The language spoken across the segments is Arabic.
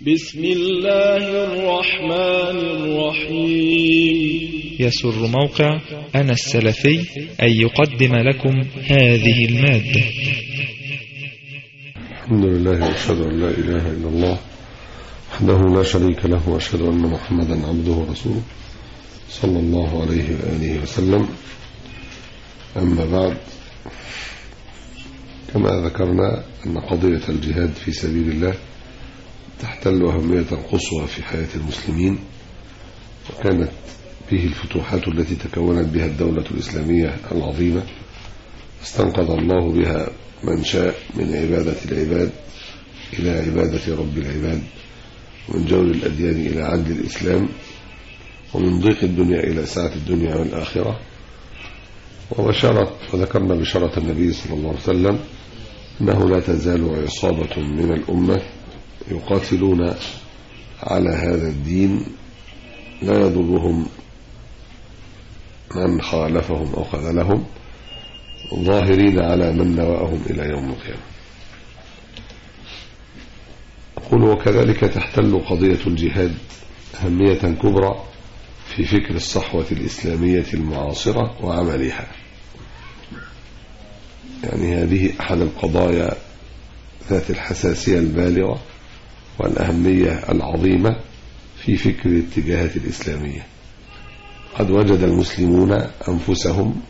بسم الله الرحمن الرحيم. يسر موقع أنا السلفي أن يقدم لكم هذه المادة. الحمد لله وأشهد أن لا إله إلا الله وحده لا شريك له، وأشهد أن محمدا عبده ورسوله صلى الله عليه وآله وسلم. أما بعد، كما ذكرنا أن قضية الجهاد في سبيل الله تحتل أهمية قصوى في حياة المسلمين، وكانت به الفتوحات التي تكونت بها الدولة الإسلامية العظيمة، استنقذ الله بها من شاء من عبادة العباد إلى عبادة رب العباد، ومن جور الأديان إلى عدل الإسلام، ومن ضيق الدنيا إلى سعة الدنيا والآخرة. وذكرنا بشارة النبي صلى الله عليه وسلم أنه لا تزال عصابة من الأمة يقاتلون على هذا الدين لا يضرهم من خالفهم أو خذلهم، ظاهرين على من نواهم إلى يوم القيامة. أقول وكذلك تحتل قضية الجهاد أهمية كبرى في فكر الصحوة الإسلامية المعاصرة وعملها. يعني هذه أحد القضايا ذات الحساسية البالغة والأهمية العظيمة في فكر الاتجاهات الإسلامية. قد وجد المسلمون أنفسهم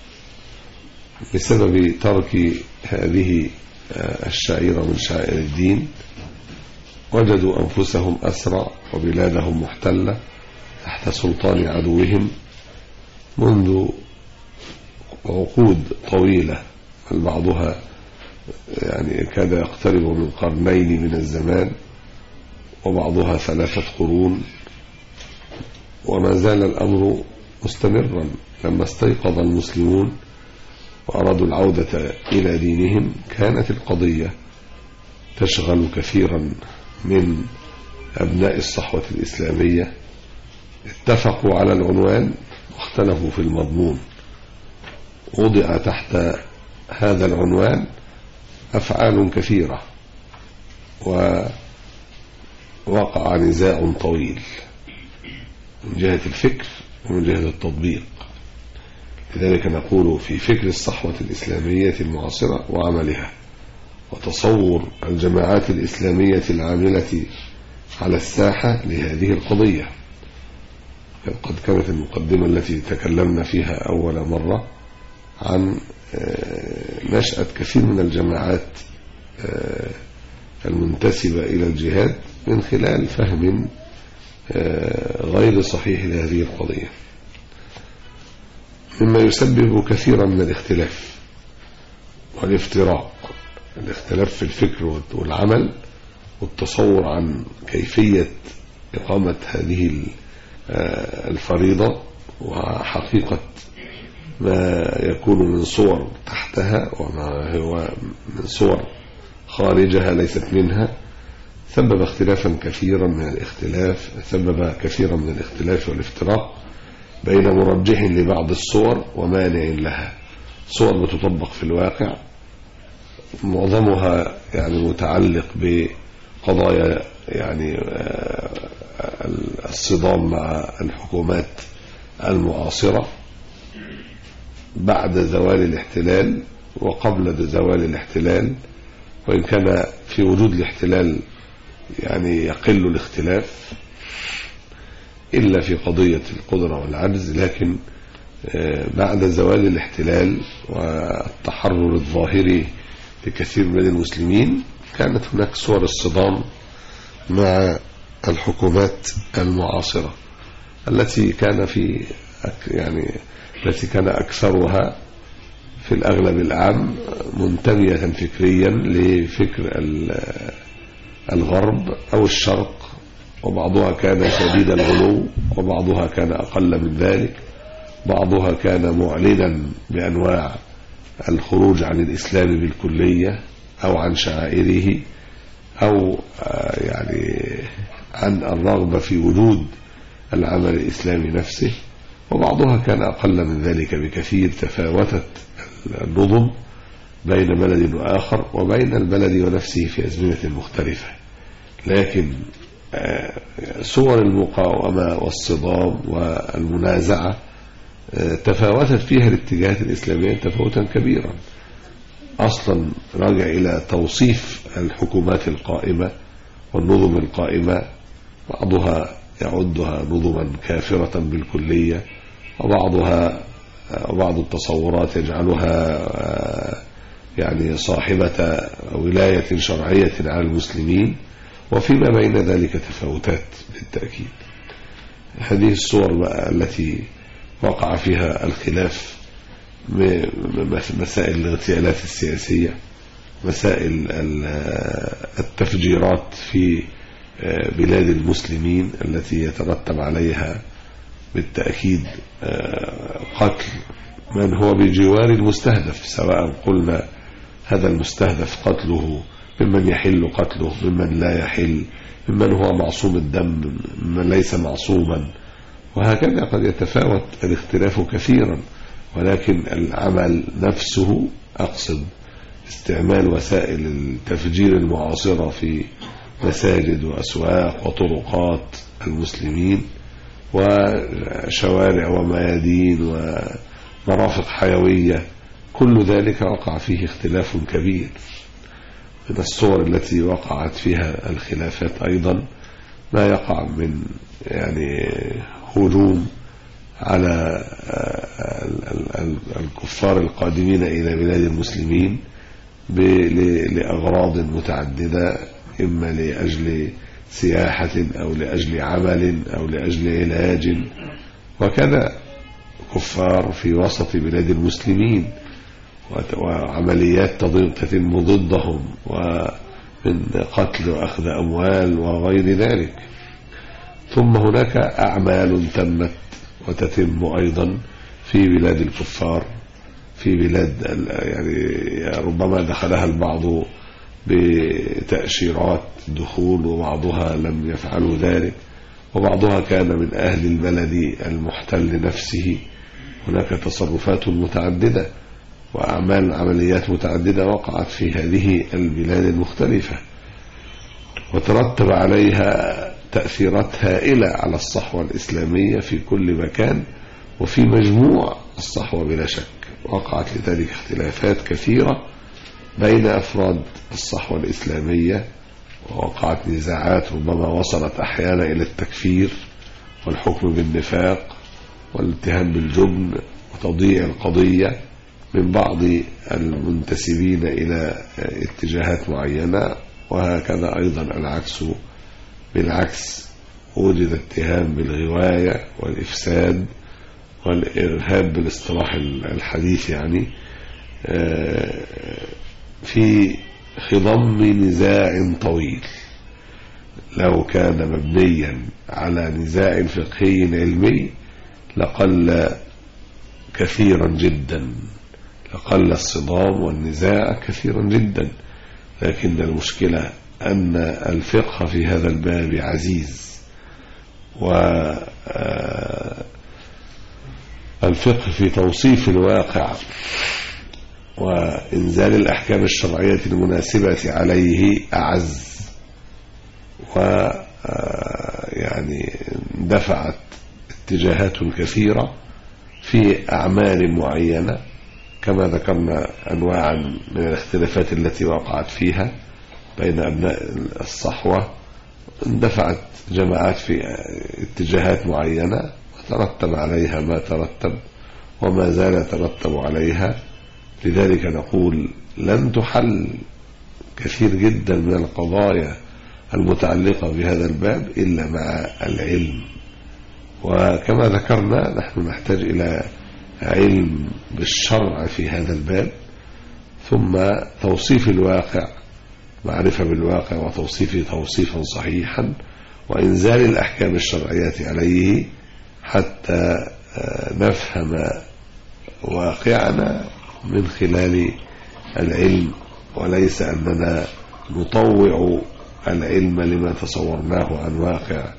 بسبب ترك هذه الشعيرة من شعائر الدين، وجدوا أنفسهم أسرى وبلادهم محتلة تحت سلطان عدوهم منذ عقود طويلة، بل بعضها يعني كاد يقترب من قرنين من الزمان، وبعضها 3 قرون. وما زال الأمر مستمرا. لما استيقظ المسلمون وأرادوا العودة إلى دينهم، كانت القضية تشغل كثيرا من أبناء الصحوة الإسلامية. اتفقوا على العنوان واختلفوا في المضمون. وضع تحت هذا العنوان أفعال كثيرة، ووقع نزاع طويل من جهة الفكر ومن جهة التطبيق. لذلك نقول في فكر الصحوة الإسلامية المعاصرة وعملها، وتصور الجماعات الإسلامية العاملة على الساحة لهذه القضية. قد كانت المقدمة التي تكلمنا فيها أول مرة عن نشأة كثير من الجماعات المنتسبة إلى الجهاد من خلال فهم غير صحيح لهذه القضية، مما يسبب كثيرا من الاختلاف والافتراق. الاختلاف في الفكر والعمل والتصور عن كيفية إقامة هذه الفريضة، وحقيقة ما يكون من صور تحتها وما هو من صور خارجها ليست منها، سبب اختلافا كثيرا من الاختلاف، سبب كثيرا من الاختلاف والافتراق بين مرجح لبعض الصور ومانع لها. صور بتطبق في الواقع، معظمها يعني متعلق بقضايا يعني الصدام مع الحكومات المعاصرة بعد زوال الاحتلال وقبل زوال الاحتلال، وإن كان في وجود الاحتلال يعني يقل الاختلاف إلا في قضية القدرة والعجز. لكن بعد زوال الاحتلال والتحرر الظاهري لكثير من المسلمين، كانت هناك صور الصدام مع الحكومات المعاصرة التي كان أكثرها في الأغلب العام منتمية فكريا لفكر الغرب أو الشرق، وبعضها كان شديد الغلو وبعضها كان أقل من ذلك. بعضها كان معلنا بأنواع الخروج عن الإسلام بالكلية أو عن شعائره، أو يعني عن الرغبة في وجود العمل الإسلامي نفسه. وبعضها كان أقل من ذلك بكثير. تفاوتت النظم بين بلد وآخر وبين البلد ونفسه في أزمنة مختلفة، لكن صور المقاومة والصدام والمنازعة تفاوتت فيها الاتجاهات الإسلامية تفاوتا كبيرا. أصلا راجع إلى توصيف الحكومات القائمة والنظم القائمة، بعضها يعدها نظما كافرة بالكلية، وبعض التصورات يجعلها يعني صاحبة ولاية شرعية على المسلمين، وفيما بين ذلك تفاوتات بالتأكيد. هذه الصور بقى التي وقع فيها الخلاف، مسائل الاغتيالات السياسية، مسائل التفجيرات في بلاد المسلمين التي يترتب عليها بالتأكيد قتل من هو بجوار المستهدف، سواء قلنا هذا المستهدف قتله ممن يحل قتله، ممن لا يحل، ممن هو معصوم الدم، ممن ليس معصوما، وهكذا. قد يتفاوت الاختلاف كثيرا، ولكن العمل نفسه، أقصد استعمال وسائل التفجير المعاصرة في مساجد وأسواق وطرقات المسلمين وشوارع وميادين ومرافق حيوية، كل ذلك وقع فيه اختلاف كبير. من الصور التي وقعت فيها الخلافات أيضا ما يقع من يعني هجوم على الكفار القادمين إلى بلاد المسلمين لأغراض متعددة، إما لأجل سياحة أو لأجل عمل أو لأجل علاج، وكذا كفار في وسط بلاد المسلمين، وعمليات تتم ضدهم ومن قتل وأخذ أموال وغير ذلك. ثم هناك أعمال تمت وتتم أيضا في بلاد الكفار، في بلاد يعني ربما دخلها البعض بتأشيرات دخول، وبعضها لم يفعلوا ذلك، وبعضها كان من أهل البلد المحتل نفسه. هناك تصرفات متعددة عمليات متعددة وقعت في هذه البلاد المختلفة، وترتب عليها تأثيرات هائلة على الصحوة الإسلامية في كل مكان وفي مجموع الصحوة بلا شك. وقعت لذلك اختلافات كثيرة بين أفراد الصحوة الإسلامية، ووقعت نزاعات ربما وصلت أحيانا إلى التكفير والحكم بالنفاق والاتهام بالجبن وتضييع القضية من بعض المنتسبين إلى اتجاهات معينة، وهكذا أيضا بالعكس وجد اتهام بالغواية والإفساد والإرهاب بالاصطلاح الحديث، يعني في خضم نزاع طويل. لو كان مبنيا على نزاع فقهي علمي لقل كثيرا جدا، لقل الصدام والنزاع كثيرا جدا، لكن المشكلة أن الفقه في هذا الباب عزيز، والفقه في توصيف الواقع وإنزال الأحكام الشرعية المناسبة عليه أعز، ويعني دفعت اتجاهات كثيرة في أعمال معينة، كما ذكرنا أنواعا من الاختلافات التي وقعت فيها بين أبناء الصحوة، اندفعت جماعات في اتجاهات معينة وترتب عليها ما ترتب وما زال يترتب عليها. لذلك نقول لن تحل كثير جدا من القضايا المتعلقة بهذا الباب إلا مع العلم، وكما ذكرنا نحن نحتاج إلى علم بالشرع في هذا الباب، ثم توصيف الواقع، معرفة بالواقع وتوصيفه توصيفا صحيحا، وإنزال الأحكام الشرعية عليه حتى نفهم واقعنا من خلال العلم، وليس أننا نطوع العلم لما تصورناه عن واقع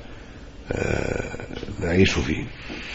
نعيش فيه.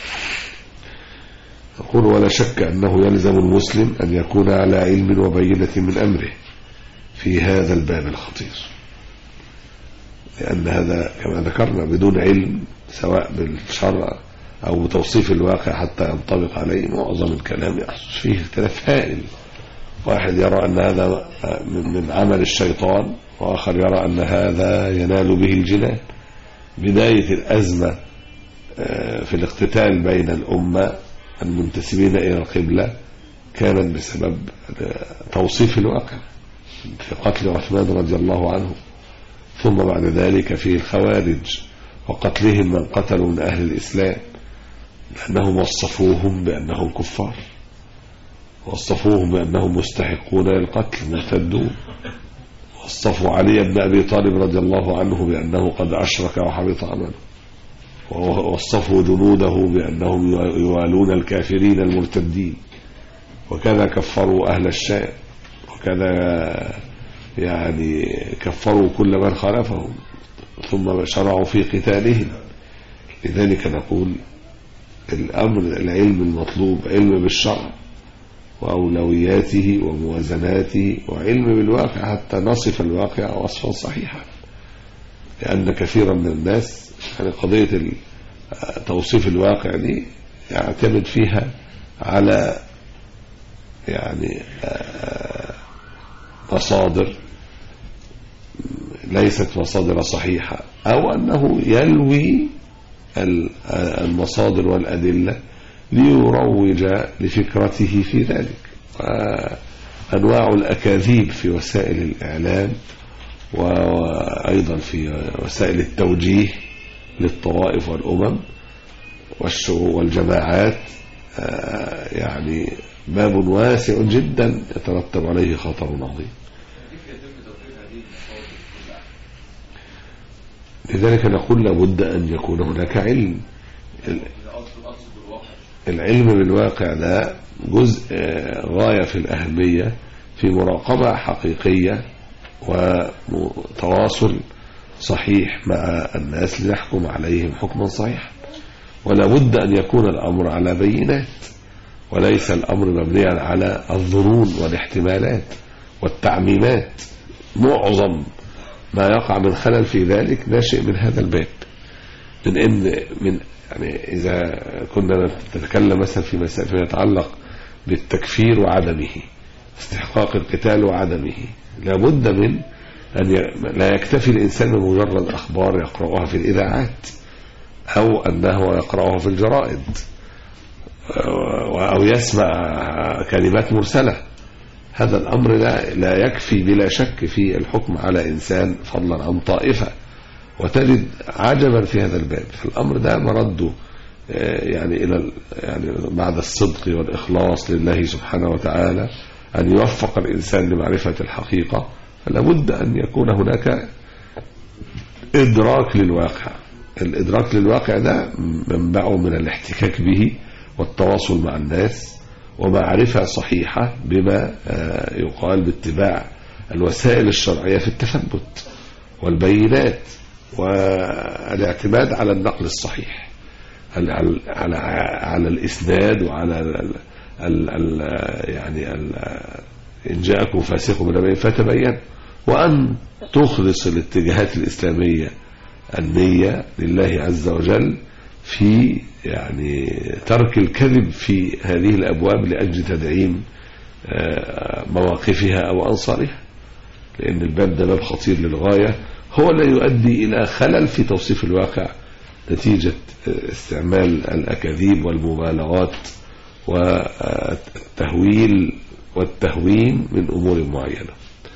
يقول: ولا شك أنه يلزم المسلم أن يكون على علم وبينة من أمره في هذا الباب الخطير. لأن هذا كما ذكرنا بدون علم سواء بالشرع أو بتوصيف الواقع حتى ينطبق عليه معظم الكلام يحصل فيه اختلاف هائل. واحد يرى أن هذا من عمل الشيطان، وآخر يرى أن هذا ينال به الجنان. بداية الأزمة في الاقتتال بين الأمة المنتسبين إلى القبلة كانت بسبب توصيف الواقع في قتل عثمان رضي الله عنه، ثم بعد ذلك في الخوارج وقتلهم من قتلوا من أهل الإسلام، لأنهم وصفوهم بأنهم كفار، وصفوهم بأنهم مستحقون للقتل مرتدون، وصفوا علي بن أبي طالب رضي الله عنه بأنه قد أشرك وحبط عمله، ووصفوا جنوده بأنهم يوالون الكافرين المرتدين، وكذا كفروا أهل الشام، وكذا يعني كفروا كل من خالفهم، ثم شرعوا في قتالهم. لذلك نقول الأمر العلم المطلوب علم بالشرع وأولوياته وموازناته، وعلم بالواقع حتى نصف الواقع وصفا صحيحا. لأن كثيرا من الناس يعني قضية توصيف الواقع دي يعتمد فيها على يعني مصادر ليست مصادر صحيحة، أو أنه يلوي المصادر والأدلة ليروج لفكرته في ذلك. وأنواع الأكاذيب في وسائل الإعلام وأيضا في وسائل التوجيه للطوائف والأمم والجماعات يعني باب واسع جدا يترتب عليه خطر عظيم. لذلك نقول لابد أن يكون هناك علم. العلم بالواقع ده جزء غاية في الأهمية في مراقبة حقيقية وتواصل صحيح مع الناس ليحكم عليهم حكما صحيحا. ولا بد أن يكون الأمر على بينات، وليس الأمر مبنيا على الظنون والاحتمالات والتعميمات. معظم ما يقع من خلل في ذلك ناشئ من هذا الباب، من يعني إذا كنا نتكلم مثلا في مسائل فيما يتعلق بالتكفير وعدمه، استحقاق القتال وعدمه، لابد من أن لا يكتفي الإنسان بمجرد أخبار يقرأها في الإذاعات أو أنه يقرأها في الجرائد أو يسمع كلمات مرسلة. هذا الأمر لا يكفي بلا شك في الحكم على إنسان فضلا عن طائفة. وتجد عجبا في هذا الباب، فالأمر ده مرده يعني إلى يعني بعد الصدق والإخلاص لله سبحانه وتعالى أن يوفق الإنسان لمعرفة الحقيقة، فلا بد أن يكون هناك إدراك للواقع. الإدراك للواقع ده منبعه من الاحتكاك به والتواصل مع الناس ومعرفة صحيحة بما يقال باتباع الوسائل الشرعية في التثبت والبينات والاعتماد على النقل الصحيح، على الإسناد وعلى يعني إن جاءكم فاسق بنبأ فتبين، وأن تخلص الاتجاهات الإسلامية النية لله عز وجل في يعني ترك الكذب في هذه الأبواب لأجل تدعيم مواقفها أو أنصارها، لأن الباب ده باب خطير للغاية، هو لا يؤدي إلى خلل في توصيف الواقع نتيجة استعمال الأكاذيب والمبالغات والتهويل والتهوين من أمور معينة.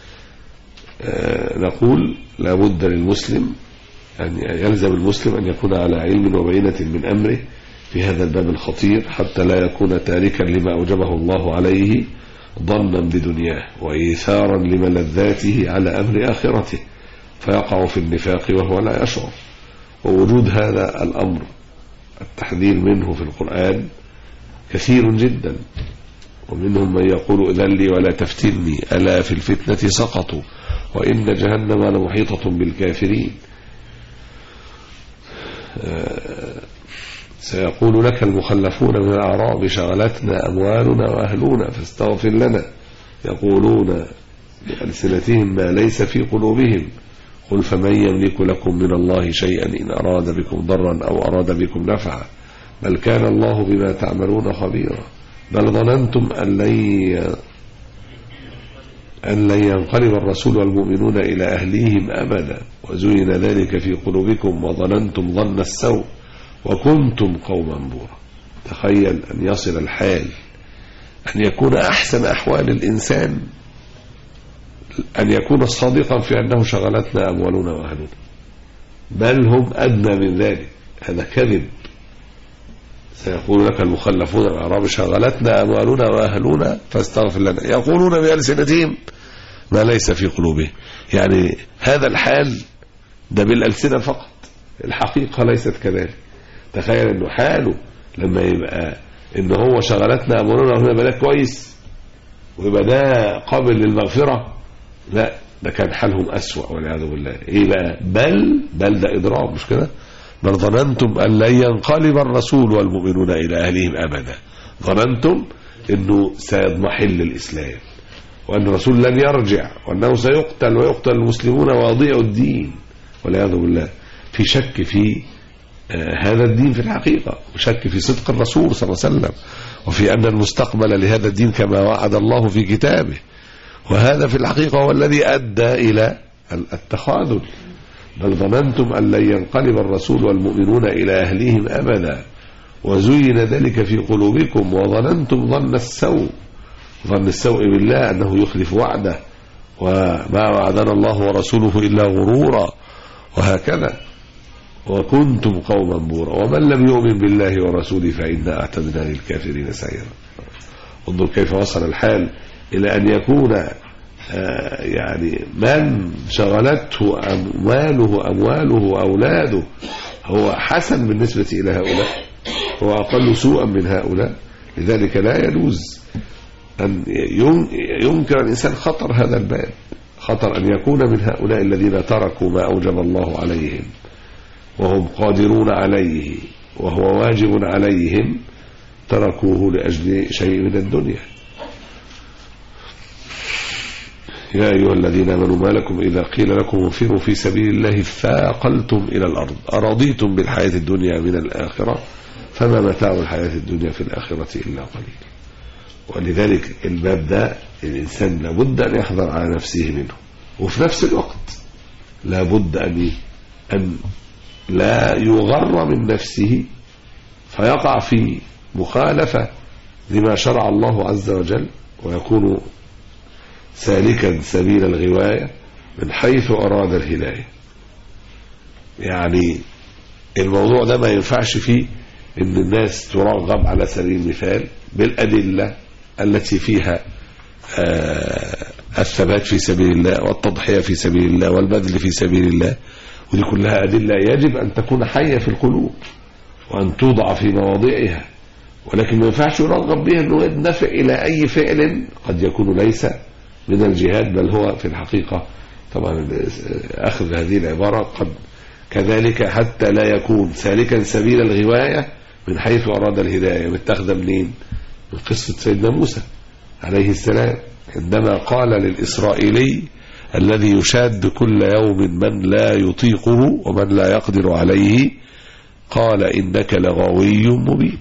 نقول لابد للمسلم أن يلزم المسلم أن يكون على علم وبينة من أمره في هذا الباب الخطير، حتى لا يكون تاركا لما أوجبه الله عليه ظنا بدنياه وإيثارا لملذاته على أمر آخرته، فيقع في النفاق وهو لا يشعر. ووجود هذا الأمر التحذير منه في القرآن كثير جدا، ومنهم من يقول إذن لي ولا تفتني ألا في الفتنة سقطوا وإن جهنم لمحيطة بالكافرين. سيقول لك المخلفون من الأعراب شغلتنا أموالنا وأهلنا فاستغفر لنا، يقولون بألسنتهم ما ليس في قلوبهم قل فمن يملك لكم من الله شيئا إن أراد بكم ضرا أو أراد بكم نفعا بل كان الله بما تعملون خبيرا بل ظننتم أن لن ينقلب الرسول والمؤمنون إلى أهليهم أبدا وزين ذلك في قلوبكم وظننتم ظن السوء وكنتم قوما بورا. تخيل أن يصل الحال أن يكون أحسن أحوال الإنسان أن يكون صادقا في أنه شغلتنا أموالنا وأهلنا، بل هم أدنى من ذلك. هذا كذب. سيقول لك المخلفون الأعراب شغلتنا أموالنا وأهلنا فاستغفر لنا، يقولون بألسنتهم ما ليس في قلوبهم. يعني هذا الحال ده بالألسنة فقط، الحقيقة ليست كذلك. تخيل أنه حاله لما يبقى إنه هو شغلتنا أموالنا وأهلنا بلاك كويس ويبقى ده قابل للمغفرة، لا ده كان حالهم أسوأ والعياذ بالله. إيه بقى؟ بل ده إضراب، مش كده؟ بل ظننتم أن لن ينقلب الرسول والمؤمنون إلى أهلهم أبدا. ظننتم أنه سيضمحل الإسلام وأن الرسول لن يرجع وأنه سيقتل ويقتل المسلمون ويضيع الدين والعياذ بالله. في شك في هذا الدين في الحقيقة، وشك في صدق الرسول صلى الله عليه وسلم، وفي أن المستقبل لهذا الدين كما وعد الله في كتابه. وهذا في الحقيقة هو الذي أدى إلى التخاذل. بل ظننتم أن لن ينقلب الرسول والمؤمنون إلى أهليهم أبدا وزين ذلك في قلوبكم وظننتم ظن السوء بالله أنه يخلف وعده وما وعدنا الله ورسوله إلا غرورا وهكذا وكنتم قوما بورا ومن لم يؤمن بالله ورسوله فإنا أعتدنا للكافرين سعيرا. انظر كيف وصل الحال إلى أن يكون يعني من شغلته أمواله وأولاده هو حسن بالنسبة إلى هؤلاء، هو أقل سوءا من هؤلاء. لذلك لا يجوز أن ينكر الإنسان خطر هذا الباب، خطر أن يكون من هؤلاء الذين تركوا ما أوجب الله عليهم وهم قادرون عليه وهو واجب عليهم، تركوه لأجل شيء من الدنيا. يا أيها الذين آمنوا ما لكم إذا قيل لكم انفروا في سبيل الله ثاقلتم إلى الأرض أرضيتم بالحياة الدنيا من الآخرة فما متاع الحياة الدنيا في الآخرة إلا قليل. ولذلك الباب ده الإنسان لابد أن يحذر على نفسه منه، وفي نفس الوقت لابد أن لا يغر من نفسه فيقع في مخالفة لما شرع الله عز وجل ويكون سالكا سبيل الغواية من حيث أراد الهداية. يعني الموضوع ده ما ينفعش فيه ان الناس ترغب على سبيل المثال بالأدلة التي فيها الثبات في سبيل الله والتضحية في سبيل الله والبذل في سبيل الله، ودي كلها أدلة يجب أن تكون حية في القلوب وأن توضع في مواضعها، ولكن ما ينفعش يرغب بها أنه يدفع إلى أي فعل قد يكون ليس من الجهاد، بل هو في الحقيقة طبعا أخذ هذه العبارة قد كذلك حتى لا يكون سالكا سبيل الغواية من حيث أراد الهداية. متاخذة منين؟ من قصة سيدنا موسى عليه السلام عندما قال للإسرائيلي الذي يشاد كل يوم من لا يطيقه ومن لا يقدر عليه قال إنك لغوي مبين،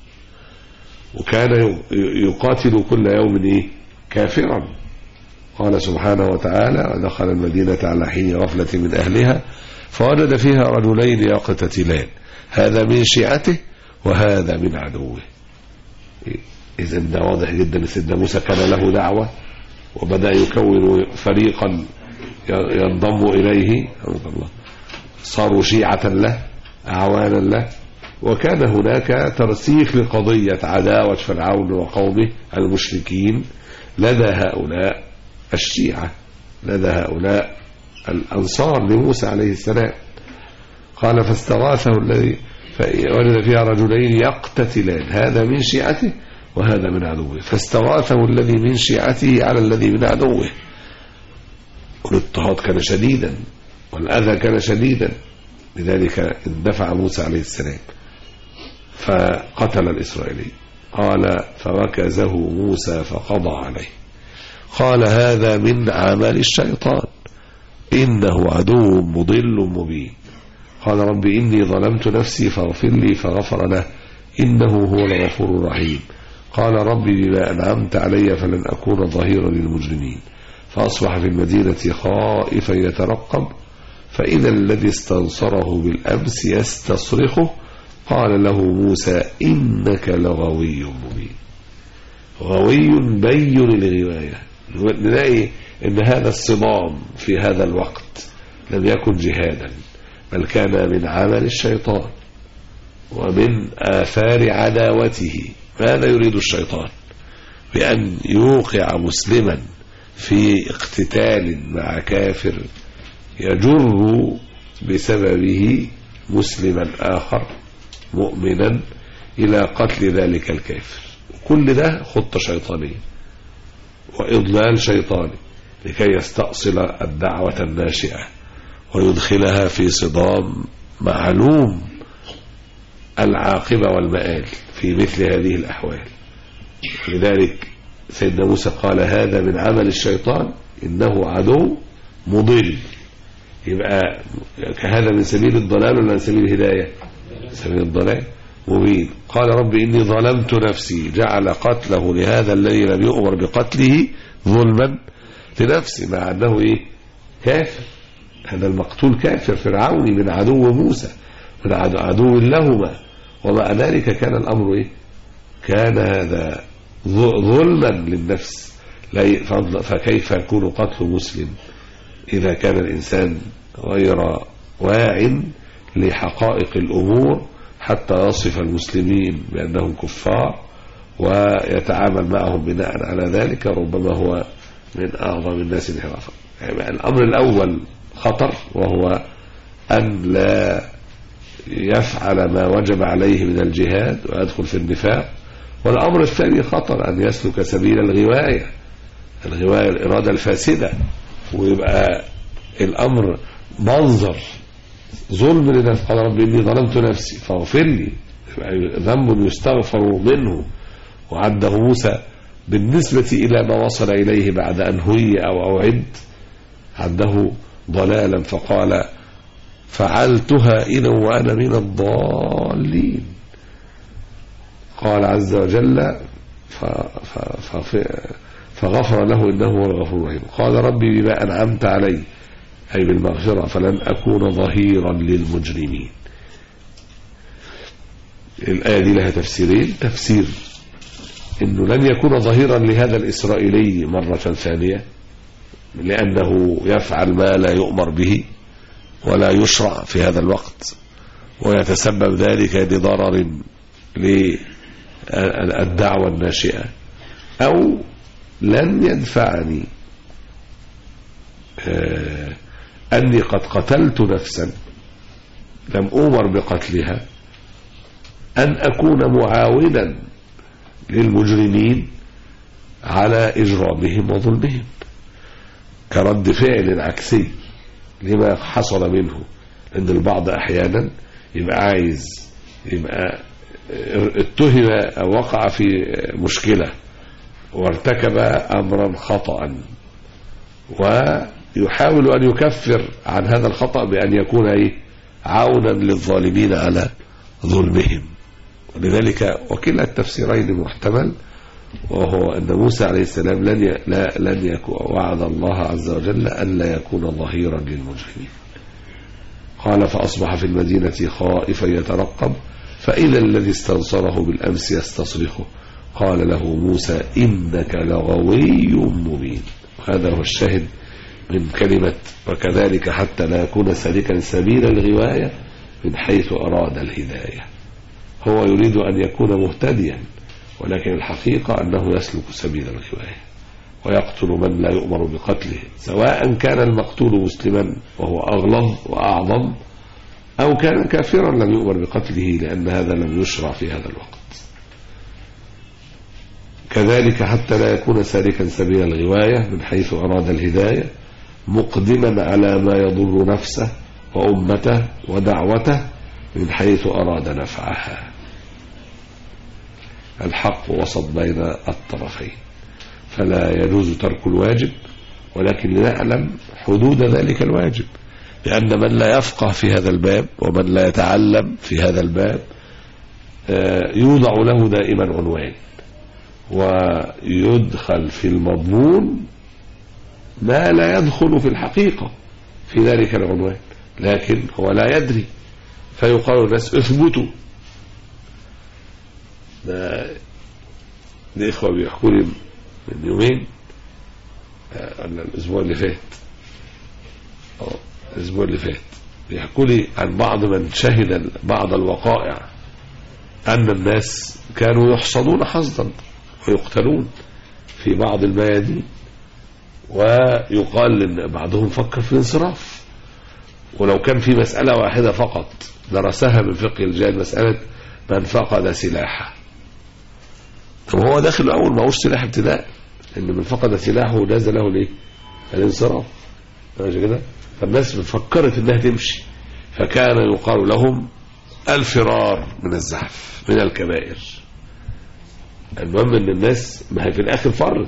وكان يقاتل كل يوم كافرا. قال سبحانه وتعالى ودخل المدينة على حين غفلة من أهلها فوجد فيها رجلين يقتتلان هذا من شيعته وهذا من عدوه. إذن ده واضح جدا سيدنا موسى كان له دعوة وبدأ يكون فريقا ينضم إليه، صاروا شيعة له أعوانا له، وكان هناك ترسيخ لقضية عداوة فرعون وقومه المشركين لدى هؤلاء الشيعة، لدى هؤلاء الأنصار لموسى عليه السلام. قال فاستغاثه الذي فوجد فيها رجلين يقتتلان هذا من شيعته وهذا من عدوه فاستغاثه الذي من شيعته على الذي من عدوه. والاضطهاد كان شديدا والأذى كان شديدا، لذلك اندفع موسى عليه السلام فقتل الإسرائيلي. قال فوكزه موسى فقضى عليه. قال هذا من عمل الشيطان إنه عدو مضل مبين. قال رب إني ظلمت نفسي فاغفر لي فغفر له إنه هو الغفور الرحيم. قال رب بما أنعمت علي فلن أكون ظهيرا للمجرمين. فأصبح في المدينة خائفا يترقب فإذا الذي استنصره بالأمس يستصرخه قال له موسى إنك لغوي مبين. غوي بين الغواية. نلاقي أن هذا الصدام في هذا الوقت لم يكن جهادا بل كان من عمل الشيطان ومن آثار عداوته. ماذا يريد الشيطان؟ بأن يوقع مسلما في اقتتال مع كافر يجر بسببه مسلما آخر مؤمنا إلى قتل ذلك الكافر. كل ده خطة شيطانية وإضلال شيطاني لكي يستأصل الدعوة الناشئة ويدخلها في صدام معلوم العاقبة والمآل في مثل هذه الأحوال. لذلك سيدنا موسى قال هذا من عمل الشيطان إنه عدو مضل. يبقى هذا من سبيل الضلال ولا من سبيل الهداية؟ سبيل الضلال مبين. قال رب إني ظلمت نفسي جعل قتله لهذا الذي لم يؤمر بقتله ظلما لنفسه مع أنه كافر. هذا المقتول كافر فرعوني من عدو موسى من عدو لهما ومع ذلك كان الأمر كان هذا ظلما للنفس. فكيف يكون قتل مسلم إذا كان الإنسان غير واع لحقائق الأمور حتى يصف المسلمين بأنهم كفار ويتعامل معهم بناء على ذلك ربما هو من أعظم الناس انحرافا. يعني الأمر الأول خطر وهو أن لا يفعل ما وجب عليه من الجهاد ويدخل في النفاق. والأمر الثاني خطر أن يسلك سبيل الغواية الإرادة الفاسدة ويبقى الأمر منظر ظلم لنفسه. قال رب إني ظلمت نفسي فاغفر لي. ذنب يستغفر منه وعده موسى بالنسبة إلى ما وصل إليه بعد أن هي أو أوعد عده ضلالا فقال فعلتها إذا وأنا من الضالين. قال عز وجل فغفر له إنه هو الغفور الرحيم. قال ربي بما أنعمت علي أي بالمغفرة فلن أكون ظهيرا للمجرمين. الآية دي لها تفسيرين. تفسير إنه لن يكون ظهيرا لهذا الإسرائيلي مرة ثانية لأنه يفعل ما لا يؤمر به ولا يشرع في هذا الوقت ويتسبب ذلك بضرر للدعوة الناشئة. أو لن يدفعني أني قد قتلت نفسا لم أمر بقتلها أن أكون معاونا للمجرمين على إجرامهم وظلمهم كرد فعل عكسي لما حصل منه. أن البعض أحيانا يبقى عايز يبقى اتهم أو وقع في مشكلة وارتكب أمرا خطأ ويحاول أن يكفر عن هذا الخطأ بأن يكون عونا للظالمين على ظلمهم. ولذلك وكلا التفسيرين محتمل وهو أن موسى عليه السلام لن يكون وعد الله عز وجل أن لا يكون ظهيرا للمجرمين. قال فأصبح في المدينة خائفا يترقب فإذا الذي استنصره بالأمس يستصرخه قال له موسى إنك لغوي مبين. وهذا هو الشاهد من كلمة وكذلك حتى لا يكون سالكا سبيل الغواية من حيث أراد الهداية. هو يريد أن يكون مهتديا ولكن الحقيقة أنه يسلك سبيل الغواية ويقتل من لا يؤمر بقتله سواء كان المقتول مسلما وهو أغلظ وأعظم أو كان كافرا لم يؤمر بقتله لأن هذا لم يشرع في هذا الوقت. كذلك حتى لا يكون سالكا سبيل الغواية من حيث أراد الهداية مقدما على ما يضر نفسه وأمته ودعوته من حيث أراد نفعها. الحق وسط بين الطرفين فلا يجوز ترك الواجب ولكن لنعلم حدود ذلك الواجب، لأن من لا يفقه في هذا الباب ومن لا يتعلم في هذا الباب يوضع له دائما عنوان، ويدخل في المضمون ما لا يدخل في الحقيقة في ذلك العنوان، لكن هو لا يدري، فيقال الناس اثبتوا. الإخوة بيحكوا لي من يومين الأسبوع اللي فات بيحكوا لي عن بعض من شهد بعض الوقائع أن الناس كانوا يحصدون حصدا ويقتلون في بعض الميادين، ويقال إن بعضهم فكر في الانصراف، ولو كان في مسألة واحدة فقط درسها من فقه الجهاد، مسألة من فقد سلاحه. طب هو داخل أول ما هوش سلاح ابتداء، إن من فقد سلاحه جاز له ليه الانصراف، ماشي كده؟ فالناس فكرت إنها تمشي، فكان يقال لهم الفرار من الزحف من الكبائر. المهم إن الناس ما هي في الآخر فرت،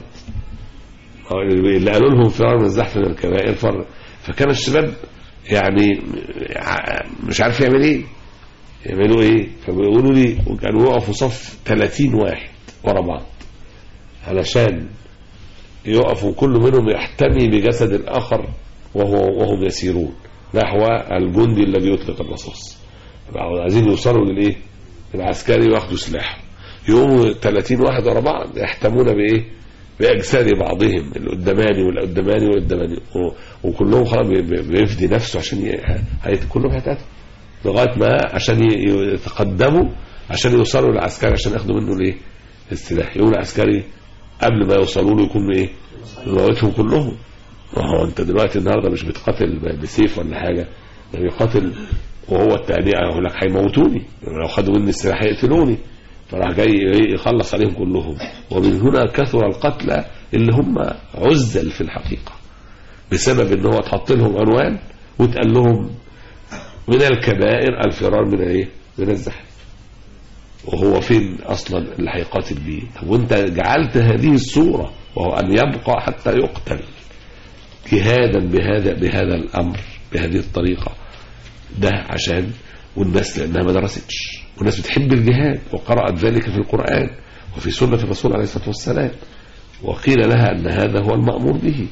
اللي قالوا لهم فرار من الزحف من الكبائر فر. فكان الشباب يعني مش عارف يعملوا ايه، فبيقولوا لي وكانوا يقفوا صف 30 واحد ورا بعض علشان يقفوا كل منهم يحتمي بجسد الآخر وهم يسيرون نحو الجندي الذي يطلق الرصاص. عايزين يوصلوا للايه العسكري وياخدوا سلاحه، يقوموا 30 واحد ورا بعض يحتمون بأجساد بعضهم، القدماني وكلهم خلاص بيفدي نفسه عشان كلهم هيتقتلوا لغايه ما عشان يتقدموا عشان يوصلوا للعسكري عشان ياخدوا منه الايه السلاح. يقول العسكري قبل ما يوصلوا له يكون ايه موتهم كلهم. ما هو انت دلوقتي النهارده مش بتقاتل بسيف ولا حاجه، ده بيقاتل وهو التاني يقول لك هيموتوني لو خدوا مني السلاح هيقتلوني، فراح جاي يخلص عليهم كلهم. ومن هنا كثر القتلى اللي هم عزل في الحقيقة بسبب ان هو تحط لهم عنوان وتقال لهم من الكبائر الفرار من ايه من الزحف، وهو فين اصلا اللي هيقاتل بيه؟ طب وانت جعلت هذه الصورة وهو ان يبقى حتى يقتل جهادا بهذا الامر بهذه الطريقة، ده عشان والناس لانها ما درستش، والناس بتحب الجهاد وقرأت ذلك في القرآن وفي سنة الرسول عليه الصلاة والسلام، وقيل لها أن هذا هو المأمور به،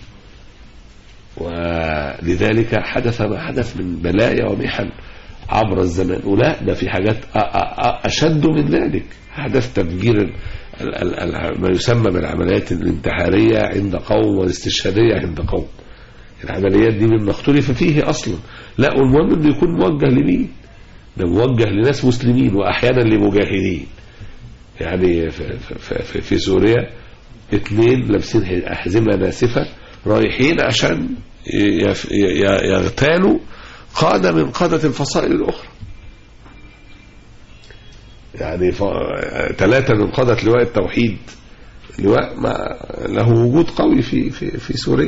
ولذلك حدث ما حدث من بلايا ومحن عبر الزمان. ولا ده في حاجات أشد من ذلك، حدث تفجير ما يسمى بالعمليات الانتحارية عند قوم والاستشهادية عند قوم. العمليات دي مما اختلف فيه أصلا، لا والمهم انه يكون موجه لمين؟ ده موجه لناس مسلمين وأحيانا لمجاهدين. يعني في سوريا 2 لابسين أحزمة ناسفة رايحين عشان يغتالوا قادة من قادة الفصائل الأخرى، يعني 3 من قادة لواء التوحيد، لواء ما له وجود قوي في سوريا،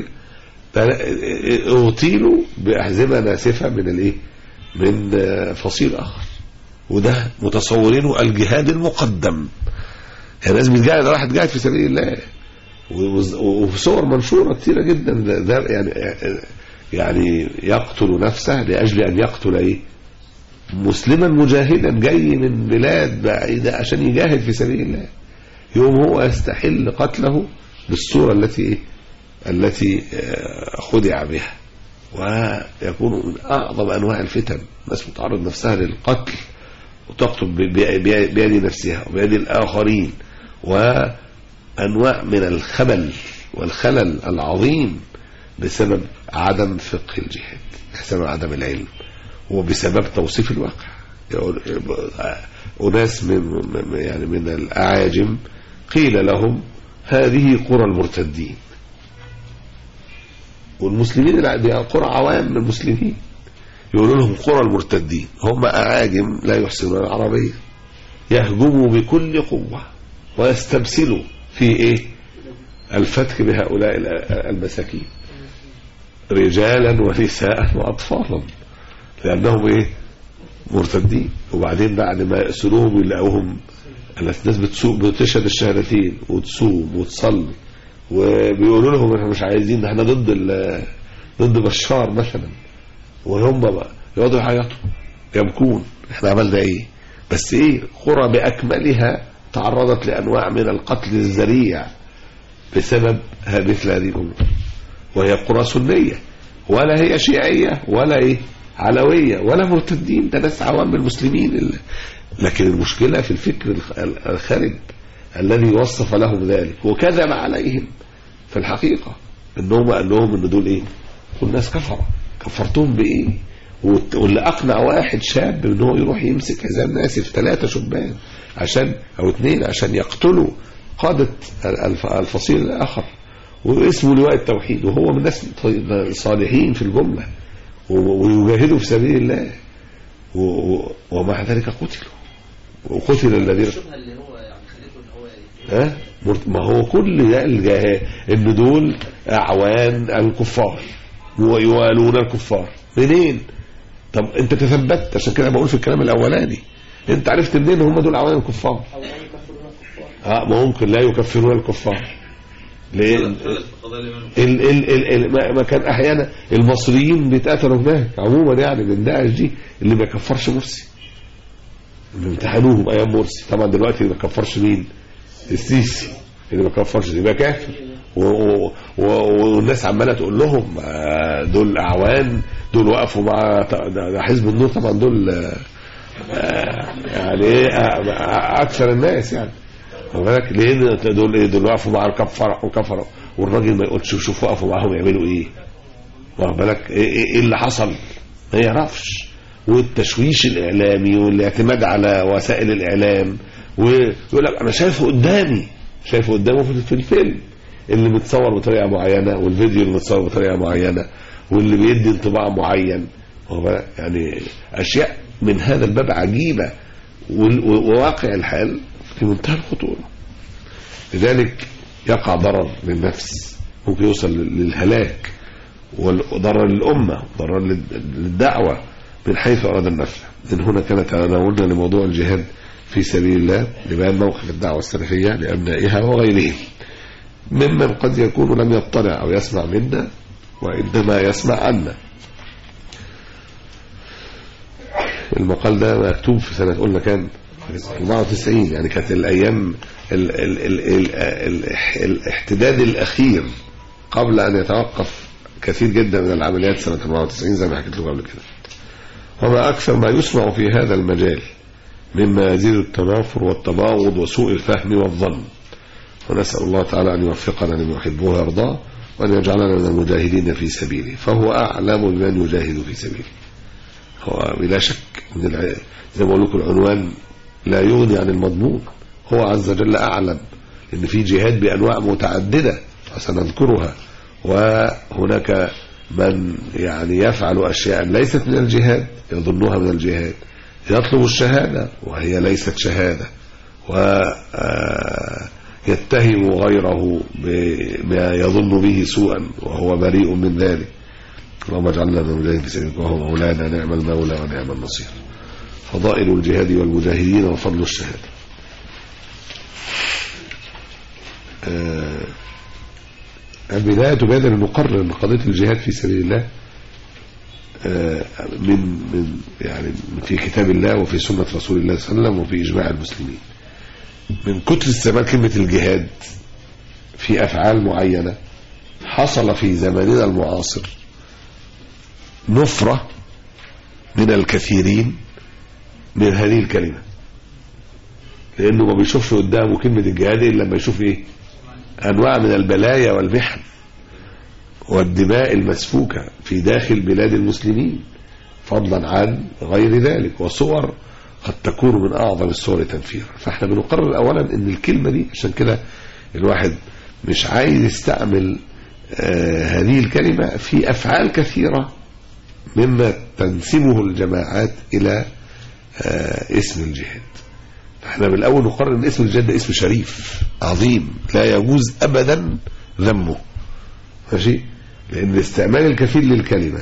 اغتيلوا بأحزمة ناسفة من فصيل آخر. وده متصورينه الجهاد المقدم، يعني الناس بتجاهد، راحت جاهد في سبيل الله، وفي صور منشورة كثيرة جدا. ده يعني يقتل نفسه لأجل أن يقتل مسلما مجاهدا جاي من بلاد بعيدة عشان يجاهد في سبيل الله، يوم هو يستحل قتله بالصورة التي خدع بها، ويكون من أعظم أنواع الفتن. الناس متعرض نفسها للقتل وتقتل بيد نفسها وبيد الآخرين، وأنواع من الخبل والخلل العظيم بسبب عدم فقه الجهاد، بسبب عدم العلم، وبسبب توصيف الواقع. أناس من الأعاجم قيل لهم هذه قرى المرتدين، والمسلمين دي قرى عوام من المسلمين، يقولوا لهم قرى المرتدين. هم أعاجم لا يحسنون العربية، يهجموا بكل قوة ويستبسلوا في الفتك بهؤلاء المساكين رجالا ونساء وأطفالا، لأنهم مرتدين. وبعدين بعد ما يأسلوهم يلاقوهم الناس بتشهد الشهادتين وتصوم وتصلي وبيقولوا لهم احنا مش عايزين، احنا ضد بشار مثلا، وهم بقى يقعدوا يعيطوا يبكون احنا عملنا ايه؟ بس ايه، قرى باكملها تعرضت لانواع من القتل الذريع بسبب مثل هذه الامور، وهي قرى سنيه ولا هي شيعيه ولا ايه علويه ولا مرتدين، ده ناس عوام المسلمين. لكن المشكله في الفكر الخارج الذي وصف لهم ذلك وكذب عليهم في الحقيقه، انهم قال لهم ان دول ايه، كل الناس كفرتهم بايه؟ واللي اقنع واحد شاب انه يروح يمسك حزام ناسف 3 شبان او 2 عشان يقتلوا قادة الفصيل الاخر، واسمه لواء التوحيد، وهو من الناس صالحين في الجملة ويجاهدوا في سبيل الله، ومع ذلك قتلوا، وقتل الذين ما هو كل ده ان دول اعوان الكفار ويوالون الكفار. منين؟ طب انت تثبت، عشان كده بقول في الكلام الاولاني، انت عرفت منين هم دول اعوان الكفار؟ ما ممكن لا يكفرون الكفار. ليه؟ ما كان احيانا المصريين بيتقتلوا هناك عموما، يعني من داعش دي اللي ما يكفرش مرسي، اللي امتحنوهم ايام مرسي. طبعا دلوقتي اللي ما يكفرش مين؟ السيسي، اللي ما يكفرش يبقى كافر. والناس عماله تقول لهم دول اعوان، دول وقفوا مع حزب النور، طبعا دول يعني ايه اكثر الناس يعني، ولكن لان دول ايه، دول وقفوا مع الكفره، والراجل ما يقولش شوف وقفوا معاهم يعملوا ايه، واخد بالك ايه اللي حصل، ما يعرفش. والتشويش الاعلامي والاعتماد على وسائل الاعلام، ويقول لك انا شايفه قدامه في الفيلم اللي متصور بطريقه معينه، والفيديو اللي متصور بطريقه معينه، واللي بيدي انطباع معين، يعني اشياء من هذا الباب عجيبه، وواقع الحال في منتهى الخطوره. لذلك يقع ضرر للنفس، ممكن يوصل للهلاك، وضرر للامه، ضرر للدعوه من حيث اراد النفع. من هنا كانت تناولنا لموضوع الجهاد في سبيل الله لبيان موقف الدعوه السلفيه لابنائها وغيرهم ممن قد يكون لم يطلع او يسمع منا وانما يسمع عنا. المقال ده مكتوب في سنه قلنا كان 94، يعني كانت الايام الاحتداد الاخير قبل ان يتوقف كثير جدا من العمليات سنه 94 زي ما حكيت لكم قبل كده. وما اكثر ما يسمع في هذا المجال مما يزيد التنافر والتباغض وسوء الفهم والظن، ونسأل الله تعالى أن يوفقنا لما يحبه ويرضاه، وأن يجعلنا من المجاهدين في سبيله، فهو أعلم بمن يجاهد في سبيله. هو بلا شك زي ما أقول لكم العنوان لا يغني عن المضمون، هو عز وجل أعلم إن في جهاد بأنواع متعددة وسنذكرها، وهناك من يعني يفعل أشياء ليست من الجهاد يظنها من الجهاد، يطلب الشهادة وهي ليست شهادة، ويتهم غيره بما يظن به سوءا وهو بريء من ذلك. اللهم اجعلنا من المجاهدين في سبيلك، وهو مولانا نعم المولى ونعم النصير. فضائل الجهاد والمجاهدين وفضل الشهادة. البداية تبادر أن نقرر أن قضية الجهاد في سبيل الله من يعني في كتاب الله وفي سنة رسول الله صلى الله عليه وسلم وفي إجماع المسلمين. من كتر استعمال كلمة الجهاد في أفعال معينة حصل في زماننا المعاصر نفرة من الكثيرين من هذه الكلمة، لأنه ما بيشوفش قدامه كلمة الجهاد إلا لما يشوف إيه؟ أنواع من البلايا والمحن والدماء المسفوكة في داخل بلاد المسلمين، فضلا عن غير ذلك، وصور قد تكون من أعظم الصور تنفيرا. فاحنا بنقرر أولا أن الكلمة دي، عشان كده الواحد مش عايز يستعمل هذه الكلمة في أفعال كثيرة مما تنسبه الجماعات إلى اسم الجهاد. احنا بالأول نقرر أن اسم الجهاد ده اسم شريف عظيم لا يجوز أبدا ذمه، ماشي؟ لأن استعمال الكثير للكلمة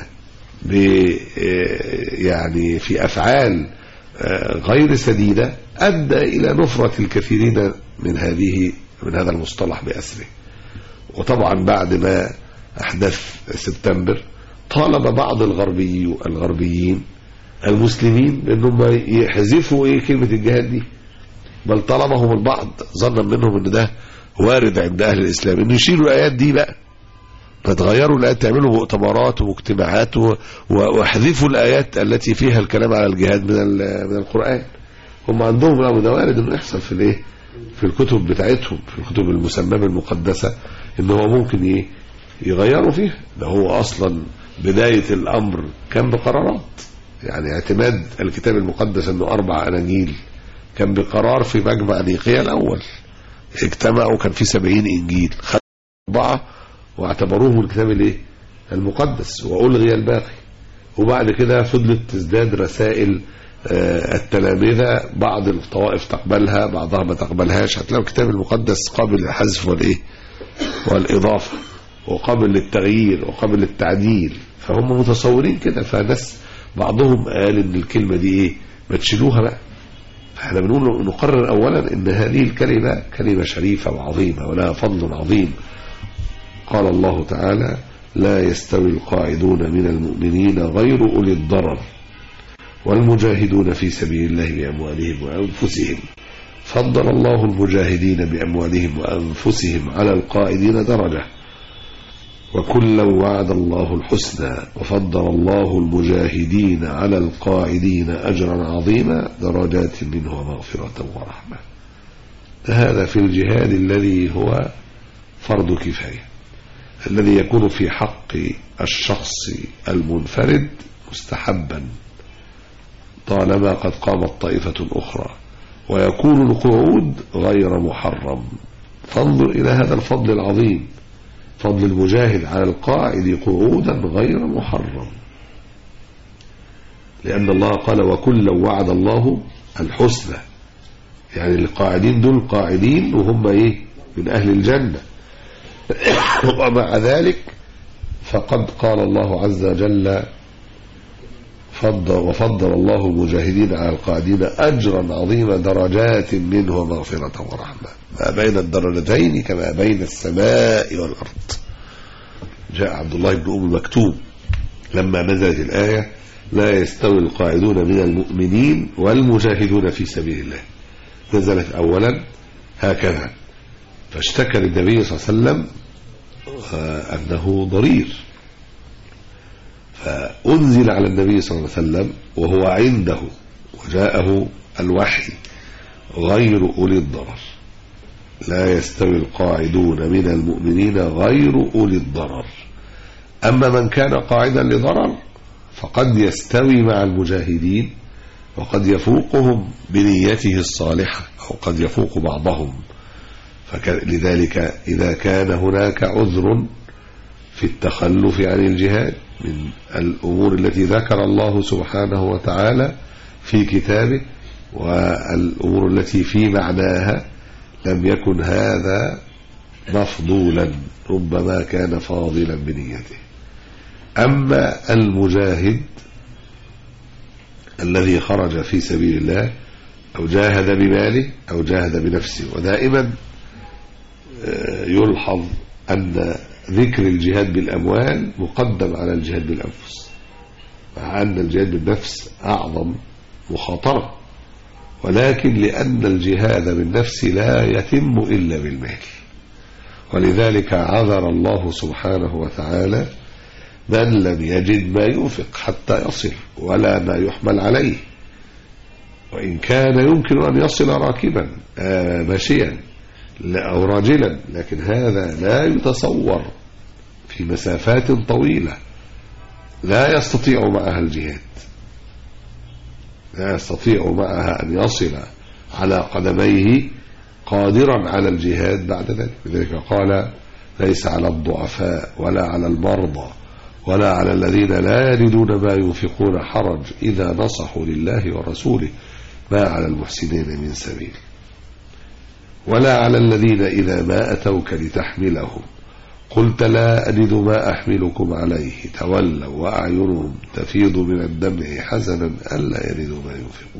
يعني في أفعال غير سديدة أدى إلى نفرة الكثيرين من هذا المصطلح بأسره، وطبعا بعد ما أحداث سبتمبر طالب بعض الغربيين المسلمين بأنهم يحذفوا كلمة الجهاد دي، بل طلبهم البعض ظنا منهم ان ده وارد عند اهل الاسلام انه يشيلوا الايات دي بقى، فتغيروا الايات، تعملوا مؤتمرات واجتماعات واحذفوا الايات التي فيها الكلام على الجهاد من القرآن. هم عندهم ده وارد انه يحصل في الكتب بتاعتهم، في الكتب المسمى بالمقدسة، ان هو ممكن يغيروا فيها. ده هو اصلا بداية الامر كان بقرارات، يعني اعتماد الكتاب المقدس انه 4 أناجيل كان بقرار في مجمع نيقيا الأول، اجتمعوا كان في 70 إنجيل، خدوا 4 واعتبروه الكتاب المقدس وألغي الباقي. وبعد كده فضلت تزداد رسائل التلامذة، بعض الطوائف تقبلها بعضها ما تقبلهاش. هتلاقوا الكتاب المقدس قابل للحذف والإضافة، وقابل للتغيير وقابل للتعديل، فهم متصورين كده. فناس بعضهم قال ان الكلمة دي ما تشيلوها بقى. احنا بنقول نقرر اولا ان هذه الكلمة كلمة شريفة وعظيمة ولها فضل عظيم. قال الله تعالى: لا يستوي القاعدون من المؤمنين غير أولي الضرر والمجاهدون في سبيل الله بأموالهم وأنفسهم، فضل الله المجاهدين بأموالهم وأنفسهم على القائدين درجة، وكلا وعد الله الحسنى، وفضل الله المجاهدين على القاعدين أجرا عظيما درجات منه ومغفرة ورحمة. هذا في الجهاد الذي هو فرض كفاية، الذي يكون في حق الشخص المنفرد مستحبا طالما قد قامت طائفة أخرى، ويكون القعود غير محرم. فانظر إلى هذا الفضل العظيم، فضل المجاهد على القاعد قعودا غير محرم، لأن الله قال: وكلا وعد الله الحسنى، يعني القاعدين دول قاعدين وهم من أهل الجنة. ومع ذلك فقد قال الله عز وجل: وفضل الله المجاهدين على القاعدين أجرا عظيما درجات منه ومغفرة ورحمة، ما بين الدرجتين كما بين السماء والأرض. جاء عبد الله بن أم مكتوم لما نزلت الآية: لا يستوي القاعدون من المؤمنين والمجاهدون في سبيل الله، نزلت أولا هكذا، فاشتكى للنبي صلى الله عليه وسلم أنه ضرير، فأنزل على النبي صلى الله عليه وسلم وهو عنده وجاءه الوحي: غير أولي الضرر، لا يستوي القاعدون من المؤمنين غير أولي الضرر. أما من كان قاعدا لضرر فقد يستوي مع المجاهدين، وقد يفوقهم بنيته الصالحة، أو قد يفوق بعضهم. لذلك إذا كان هناك عذر في التخلف عن الجهاد من الأمور التي ذكر الله سبحانه وتعالى في كتابه والأمور التي في معناها، لم يكن هذا مفضولا، ربما كان فاضلا بنيته. أما المجاهد الذي خرج في سبيل الله أو جاهد بماله أو جاهد بنفسه، ودائما يلحظ أن ذكر الجهاد بالأموال مقدم على الجهاد بالأنفس، مع أن الجهاد بالنفس أعظم مخاطرة، ولكن لأن الجهاد بالنفس لا يتم إلا بالمال. ولذلك عذر الله سبحانه وتعالى من لم يجد ما ينفق حتى يصل ولا ما يحمل عليه، وإن كان يمكن أن يصل راكبا ماشيا أو راجلا، لكن هذا لا يتصور في مسافات طويلة، لا يستطيع معها الجهاد، لا يستطيع معها أن يصل على قدميه قادرا على الجهاد بعد ذلك. لذلك قال: ليس على الضعفاء ولا على المرضى ولا على الذين لا يجدون ما ينفقون حرج إذا نصحوا لله ورسوله ما على المحسنين من سبيل، ولا على الذين إذا ما أتوك لتحملهم قلت لا أجد ما أحملكم عليه تولوا وأعينهم تفيض من الدمع حزنا ألا يجدوا ما ينفقون.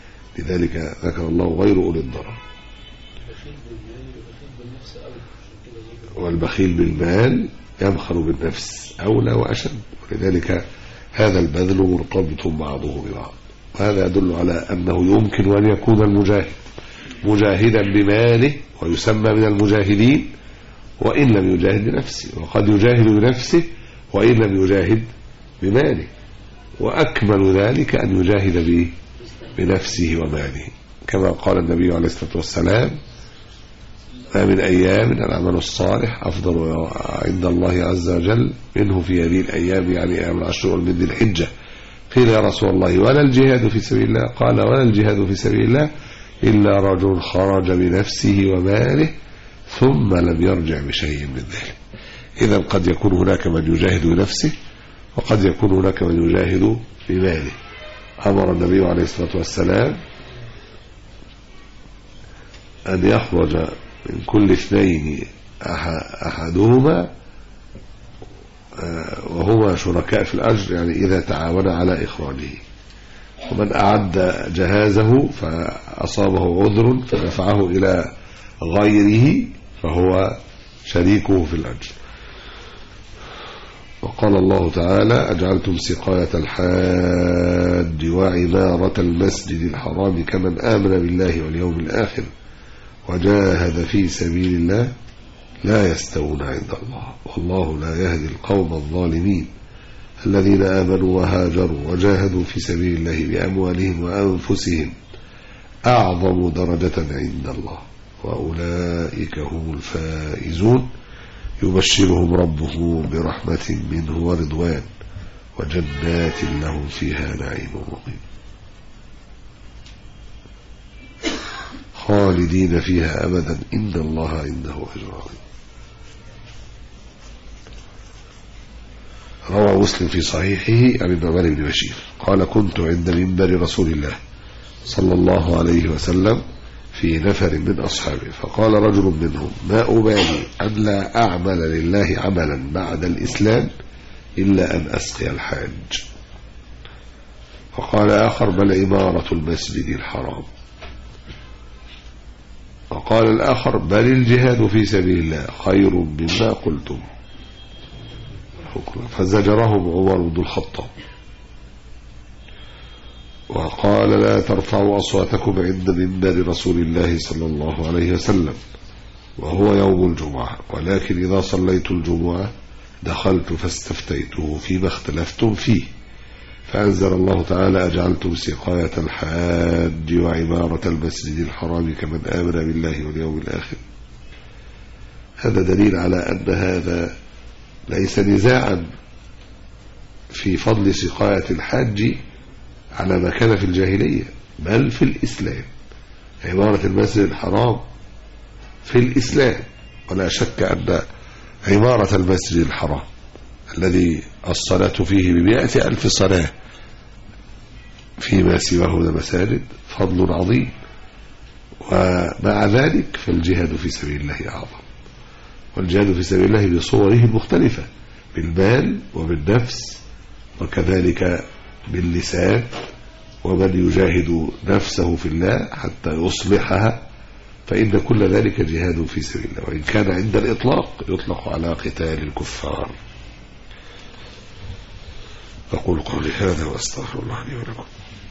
لذلك ذكر الله غير أولي الضرر. والبخيل بالمال يبخل بالنفس أولى وأشد. ولذلك هذا البذل مرتبط بعضه ببعض. وهذا يدل على أنه يمكن أن يكون المجاهد مجاهدا بماله ويسمى من المجاهدين وإن لم يجاهد بنفسه، وقد يجاهد بنفسه وإن لم يجاهد بماله، وأكمل ذلك أن يجاهد بنفسه وماله، كما قال النبي عليه الصلاة والسلام: ما من أيام العمل الصالح أفضل عند الله عز وجل منه في هذه الأيام، يعني أيام العشر من ذي الحجة. قيل: يا رسول الله ولا الجهاد في سبيل الله؟ قال: ولا الجهاد في سبيل الله إلا رجل خرج بنفسه وماله ثم لم يرجع بشيء من ذلك. إذا قد يكون هناك من يجاهد بنفسه وقد يكون هناك من يجاهد بماله. أمر النبي عليه الصلاة والسلام أن يخرج من كل اثنين أحدهما وهما شركاء في الأجر، يعني إذا تعاون على إخراجه. ومن أعد جهازه فأصابه عذر فدفعه إلى غيره فهو شريكه في الأجر. وقال الله تعالى: أجعلتم سقاية الحاج وعمارة المسجد الحرام كمن آمن بالله واليوم الآخر وجاهد في سبيل الله لا يستوون عند الله والله لا يهدي القوم الظالمين الذين آمنوا وهاجروا وجاهدوا في سبيل الله بأموالهم وأنفسهم أعظم درجة عند الله وأولئك هم الفائزون يبشرهم ربهم برحمة منه ورضوان وجنات لهم فيها نعيم مقيم خالدين فيها أبدا إن الله عنده أجر عظيم. روى مسلم في صحيحه عن النعمان بن بشير قال: كنت عند منبر رسول الله صلى الله عليه وسلم في نفر من أصحابه، فقال رجل منهم: ما أبالي أن لا أعمل لله عملا بعد الإسلام إلا أن أسقي الحاج. فقال آخر: بل عمارة المسجد الحرام. وقال الآخر: بل الجهاد في سبيل الله خير مما قلتم. فزجرهم عمر بن الخطاب وقال: لا ترفعوا أصواتكم عند منبر رسول الله صلى الله عليه وسلم وهو يوم الجمعة، ولكن إذا صليت الجمعة دخلت فاستفتيته فيما اختلفتم فيه، فأنزل الله تعالى: أجعلتم سقاية الحاج وعمارة المسجد الحرام كمن آمن بالله واليوم الآخر. هذا دليل على أن هذا ليس نزاعا في فضل سقاية الحاج على ما كان في الجاهلية، بل في الإسلام. عمارة المسجد الحرام في الإسلام، ولا شك أن عمارة المسجد الحرام الذي الصلاة فيه ب100,000 صلاة فيما سواه من المساجد فضل عظيم، ومع ذلك فالجهاد في سبيل الله أعظم. والجهاد في سبيل الله بصوره المختلفة، بالمال وبالنفس وكذلك باللسان، ومن يجاهد نفسه في الله حتى يصلحها، فإن كل ذلك جهاد في سبيل الله، وإن كان عند الإطلاق يطلق على قتال الكفار. أقول قولي هذا وأستغفر الله لي ولكم.